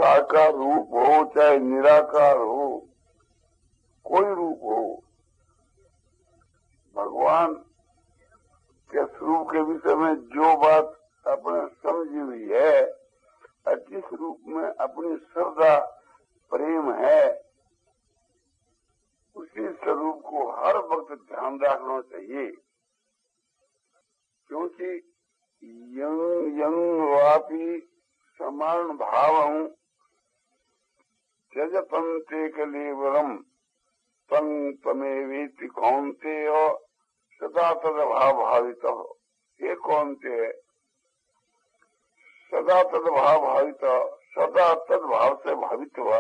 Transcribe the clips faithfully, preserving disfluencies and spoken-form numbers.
साकार रूप हो चाहे निराकार हो, कोई रूप हो, भगवान के स्वरूप के विषय में जो बात अपने समझी हुई है, जिस रूप में अपनी श्रद्धा प्रेम है, उसी स्वरूप को हर वक्त ध्यान रखना चाहिए। क्योंकि यंग यंग वापी समान भाव त्यजपन्ते कलेवरम तंग तमेवेति कौनते हो सदा तद भाव भावित हो। ये कौनते है? सदा तद भाव भावित, सदा तद भाव से भावित हुआ।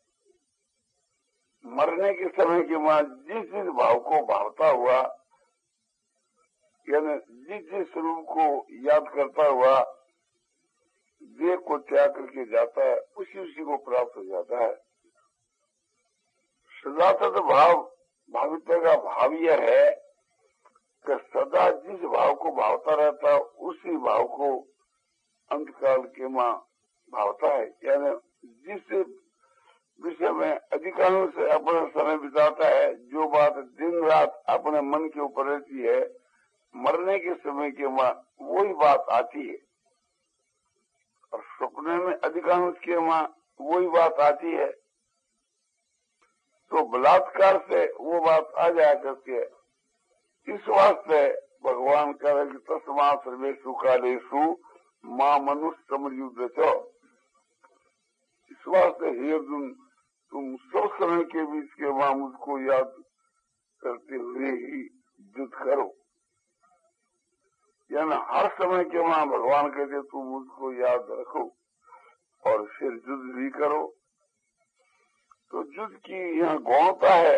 मरने के समय के बाद जिस जिस भाव को भावता हुआ, यानी जिस जिस स्वरूप को याद करता हुआ देह को त्याग करके जाता है, उसी उसी को प्राप्त हो जाता है। सदा तद भाव भावित्व का भाव यह है कि सदा जिस भाव को भावता रहता है, उसी भाव को अंतकाल के मां भावता है। यानी जिस विषय में अधिकांश से अपना समय बिताता है, जो बात दिन रात अपने मन के ऊपर रहती है, मरने के समय के मां वही बात आती है। और सपने में अधिकांश के मां वही बात आती है। तो बलात्कार से वो बात आ जाया करती है। इस वास्ते भगवान कह रहे कि तस्मा सर्वेषु कालेषु मां मनुष्य समरयुद्ध चो। इस वास्ते हे अर्जुन, तुम सब समय के बीच के मां मुझको याद करते हुए ही युद्ध करो। यानी हर समय के मां भगवान कहते तुम मुझको याद रखो और फिर युद्ध भी करो। तो युद्ध की यहाँ गौणता है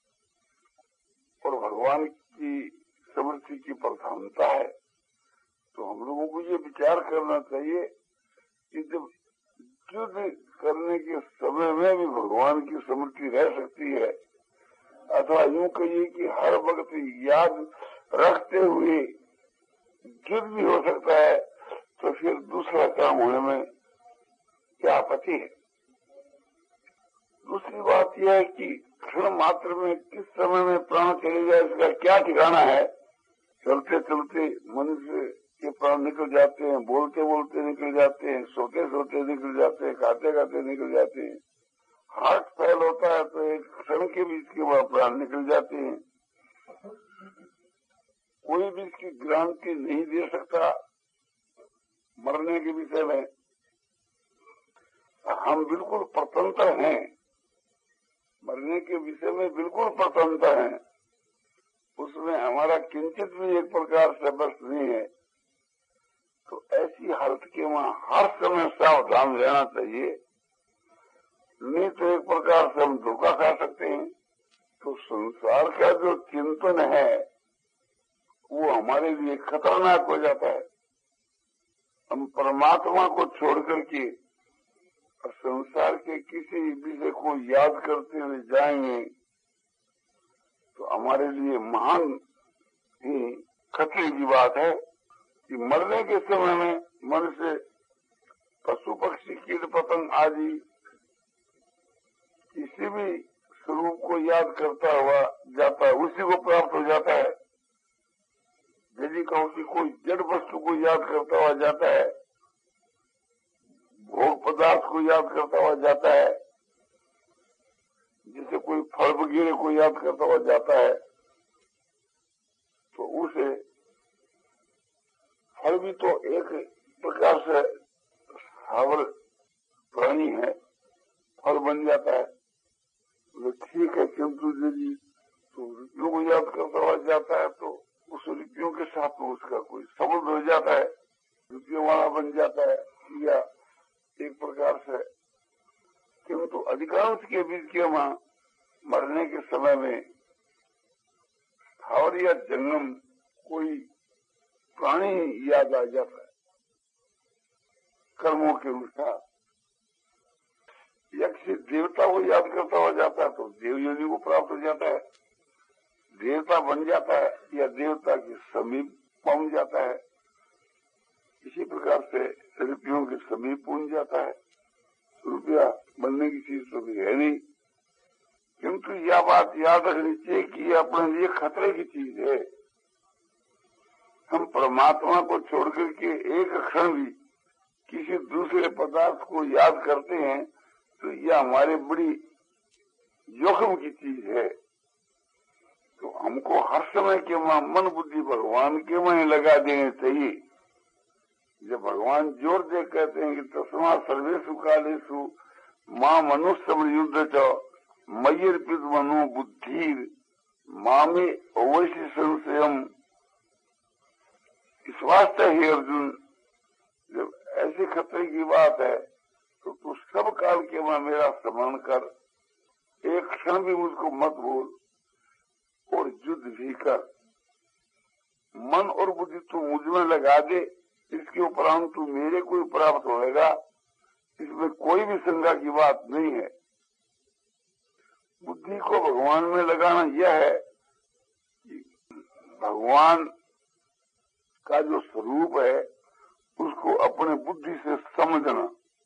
और भगवान की समृद्धि की प्रधानता है। तो हम लोगों को ये विचार करना चाहिए कि जब युद्ध करने के समय में भी भगवान की समृद्धि रह सकती है, अथवा यूं कहिए कि हर वक्त याद रखते हुए युद्ध भी हो सकता है, तो फिर दूसरा काम होने में क्या आपत्ति है। दूसरी बात यह है कि क्षण मात्र में किस समय में प्राण चले जाए, इसका क्या ठिकाना है। चलते चलते मनुष्य के प्राण निकल जाते हैं, बोलते बोलते निकल जाते हैं, सोते सोते निकल जाते हैं, खाते खाते निकल जाते हैं। हार्ट फेल होता है तो एक क्षण के बीच के बाद प्राण निकल जाते हैं। कोई भी इसकी गारंटी नहीं दे सकता मरने के विषय में। हम बिल्कुल स्वतंत्र हैं, मरने के विषय में बिल्कुल स्वतंत्र हैं। उसमें हमारा किंचित भी एक प्रकार से बस नहीं है। तो ऐसी हालत के वहां हर समय सावधान रहना चाहिए, नहीं तो एक प्रकार से हम धोखा खा सकते हैं। तो संसार का जो चिंतन है वो हमारे लिए खतरनाक हो जाता है। हम परमात्मा को छोड़ करके संसार के किसी विषय को याद करते हुए जाएंगे तो हमारे लिए महान ही खतरे की बात है कि मरने के समय में मनुष्य पशु पक्षी कीट पतंग आदि किसी भी स्वरूप को याद करता हुआ जाता है, उसी को प्राप्त हो जाता है। यदि कहूँ कि कोई जड़ वस्तु को याद करता हुआ जाता है, भोग पदार्थ को याद करता हुआ जाता है, जैसे कोई फल वगैरह को याद करता हुआ जाता है, तो उसे फल भी तो एक प्रकार से स्थावर प्राणी है, फल बन जाता है। तो ठीक है, किंतु यदि तो रुपयों को याद करता हुआ जाता है तो उस रुपयों के साथ में उसका कोई संबंध हो जाता है, रुपयों वाला बन जाता है या एक प्रकार से। किंतु अधिकांश के बीच के वहां मरने के समय में स्थावर या जंगम कोई प्राणी याद आ जाता है कर्मों के अनुसार। यक्ष देवता को याद करता हुआ जाता है तो देव योनि को प्राप्त हो जाता है, देवता बन जाता है या देवता के समीप पहुंच जाता है। इसी प्रकार से रुपयों के समीप पहुंच जाता है, रुपया बनने की चीज तो भी है नहीं। किंतु यह बात याद रखनी चाहिए कि यह अपने लिए खतरे की चीज है। हम परमात्मा को छोड़कर के एक क्षण भी किसी दूसरे पदार्थ को याद करते हैं तो यह हमारे बड़ी जोखिम की चीज है। तो हमको हर समय के वहां मन बुद्धि भगवान के वहीं लगा देने चाहिए। जब भगवान जोर दे कहते हैं कि तस्मा सर्वेषु कालेषु मां मनुष्य युद्ध च मय्यर्पित मनो बुद्धिर मामे अवश्य संशयम, इस वास्ते ही अर्जुन जब ऐसे खतरे की बात है तो तू सब काल के वहां मेरा स्मरण कर, एक क्षण भी मुझको मत भूल और युद्ध भी कर। मन और बुद्धि तू मुझ में लगा दे, इसके उपरांत तू मेरे को प्राप्त होएगा, इसमें कोई भी शंका की बात नहीं है। बुद्धि को भगवान में लगाना यह है कि भगवान का जो स्वरूप है उसको अपने बुद्धि से समझना।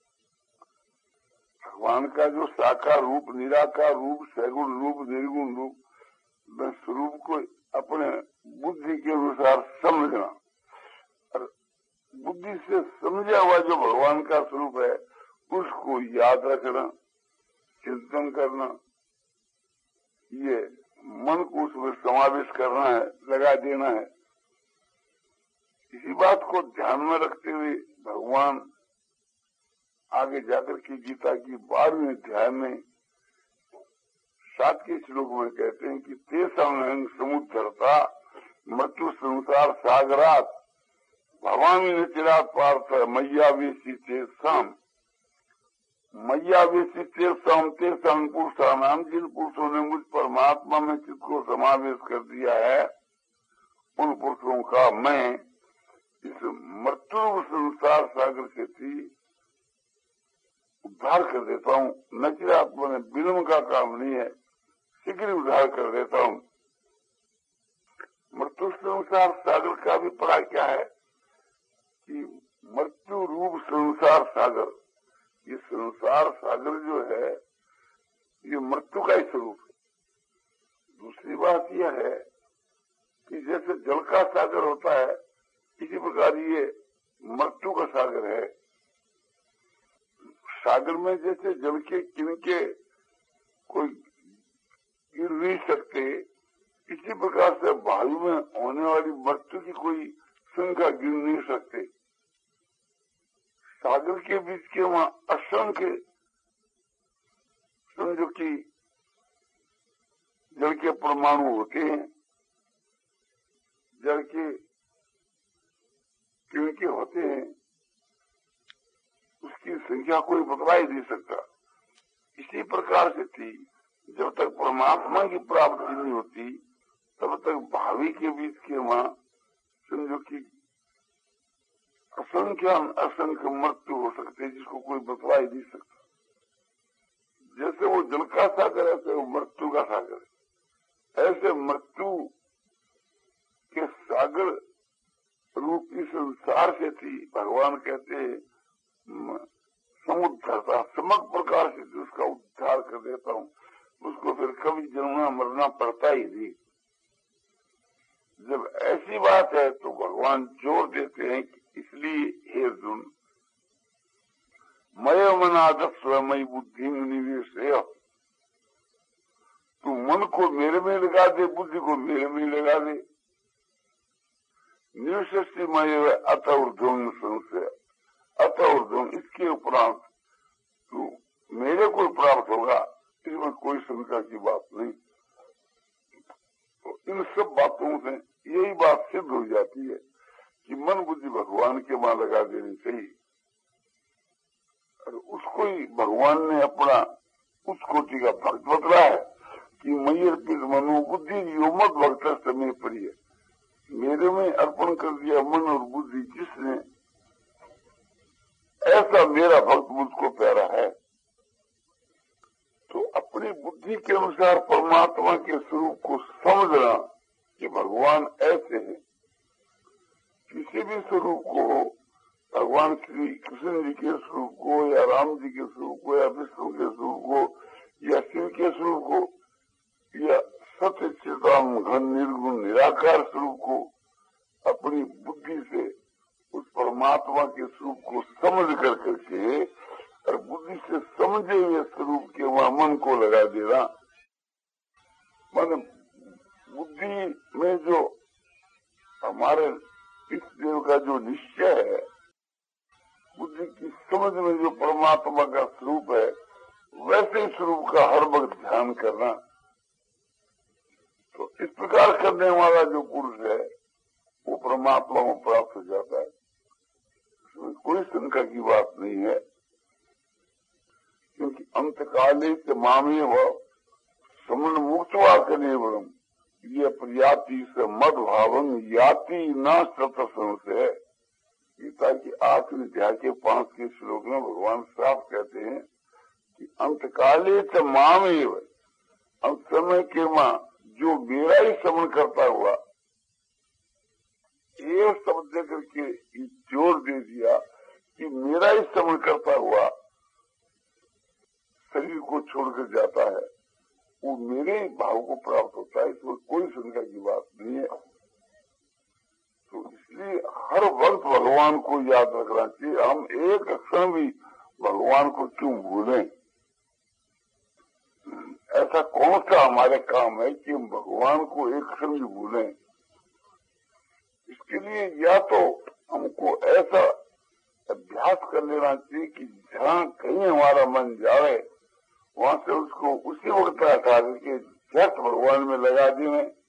भगवान का जो साकार रूप, निराकार रूप, सगुण रूप, निर्गुण रूप, मैं स्वरूप को अपने बुद्धि के अनुसार समझना और बुद्धि से समझा हुआ जो भगवान का स्वरूप है उसको याद रखना, चिंतन करना, ये मन को उसमें समावेश करना है, लगा देना है। इसी बात को ध्यान में रखते हुए भगवान आगे जाकर के गीता की बारहवें अध्याय में सात के श्लोक में कहते हैं कि तेषां समुद्धरता मृत्यु संसार सागरात भवामी न चिरात पार्थ मय्यावेशी तेषाम, मय्यावेशी तेषाम तेषां पुरुषाणाम, जिन पुरुषों ने मुझ परमात्मा में चित्त को समावेश कर दिया है उन पुरुषों का मैं इस मृत्यु संसार सागर से थी उद्धार कर देता हूँ। नचिरात्मा में विलम्ब का काम नहीं है, शीघ्र उद्धार कर देता हूँ। मृत्यु संसार सागर का भी पड़ा क्या है कि मृत्यु रूप संसार सागर, ये संसार सागर जो है ये मृत्यु का ही स्वरूप है। दूसरी बात यह है कि जैसे जल का सागर होता है इसी प्रकार ये मृत्यु का सागर है। सागर में जैसे जल के किनके कोई गिर नहीं सकते, इसी प्रकार से वायु में होने वाली मृत्यु की कोई संख्या गिर नहीं सकते। सागर के बीच के वहां असंख्य समझो कि जल के परमाणु होते हैं, जल के किनके होते हैं, उसकी संख्या कोई बतला ही नहीं सकता। इसी प्रकार से थी, जब तक परमात्मा की प्राप्ति नहीं होती तब तक भावी के बीच के वहां समझो कि असंख्य असंख्य मृत्यु हो सकते जिसको कोई बतला ही नहीं सकता। जैसे वो जल का सागर है ऐसे वो मृत्यु का सागर है। ऐसे मृत्यु के सागर रूपी संसार से थी भगवान कहते समुद्धरता, समग्र प्रकार से उसका उद्धार कर देता हूँ, उसको फिर कभी जन्मना मरना पड़ता ही नहीं। जब ऐसी बात है तो भगवान जोर देते हैं कि इसलिए हे अर्जुन मय मनादत स्वयं बुद्धि में निवेश, तू मन को मेरे में लगा दे, बुद्धि को मेरे में लगा दे। निवृत्ति मय अत ऊर्ध्वं संशय, अत ऊर्ध्वं इसके उपरांत तू मेरे को प्राप्त होगा, इसमें कोई शंका की बात नहीं। तो इन सब बातों से यही बात सिद्ध हो जाती है कि मन बुद्धि भगवान के वहां लगा देनी चाहिए और उसको ही भगवान ने अपना उस कोटि का भक्त बतला है कि मय्यर्पित मनो बुद्धि योमत भक्त समय प्रिय, मेरे में अर्पण कर दिया मन और बुद्धि जिसने, ऐसा मेरा भक्त मुझको प्यारा है। तो अपनी बुद्धि के अनुसार परमात्मा के स्वरूप को समझना कि भगवान ऐसे हैं। किसी भी स्वरूप को भगवान श्री कृष्ण जी के स्वरूप को या राम जी के स्वरूप को या विष्णु के स्वरूप को या शिव के स्वरूप को या सत्य चिदानंद घन निर्गुण निराकार स्वरूप को अपनी बुद्धि से उस परमात्मा के स्वरूप को समझ कर करके और बुद्धि से समझे हुए स्वरूप के वहां मन को लगा देना, माने बुद्धि में जो हमारे इस देव का जो निश्चय है, बुद्धि की समझ में जो परमात्मा का स्वरूप है, वैसे स्वरूप का हर वक्त ध्यान करना। तो इस प्रकार करने वाला जो पुरुष है वो परमात्मा को प्राप्त हो जाता है, इसमें कोई शंका की बात नहीं है। क्योंकि अंतकाले से मामे व समन मुक्तवा कलेवरम ये प्रयाति से मद भावन याति न सतसंग से। गीता की आखिरी अध्याय के पांच के श्लोक में भगवान साफ कहते हैं कि अंतकाले से मामेव, अंत समय के मां जो मेरा ही श्रवण करता हुआ, ये शब्द दे करके जोर दे दिया कि मेरा ही श्रवण करता हुआ शरीर को छोड़कर जाता है, वो मेरे भाव को प्राप्त होता है, इसमें कोई शंका की बात नहीं है। तो इसलिए हर वक्त भगवान को याद रखना चाहिए। हम एक क्षण भी भगवान को क्यों भूलें? ऐसा कौन सा हमारे काम है कि हम भगवान को एक क्षण भी भूलें? इसके लिए या तो हमको ऐसा अभ्यास कर लेना चाहिए कि जहाँ कहीं हमारा मन जाए वहां से उसको उसी वक्त हटा करके झट भगवान में लगा दें।